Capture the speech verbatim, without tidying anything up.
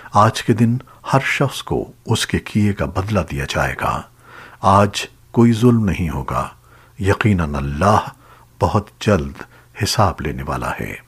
आज के दिन हर शख्स को उसके किए का बदला दिया जाएगा। आज कोई जुल्म नहीं होगा। यकीनन अल्लाह बहुत जल्द हिसाब लेने वाला है।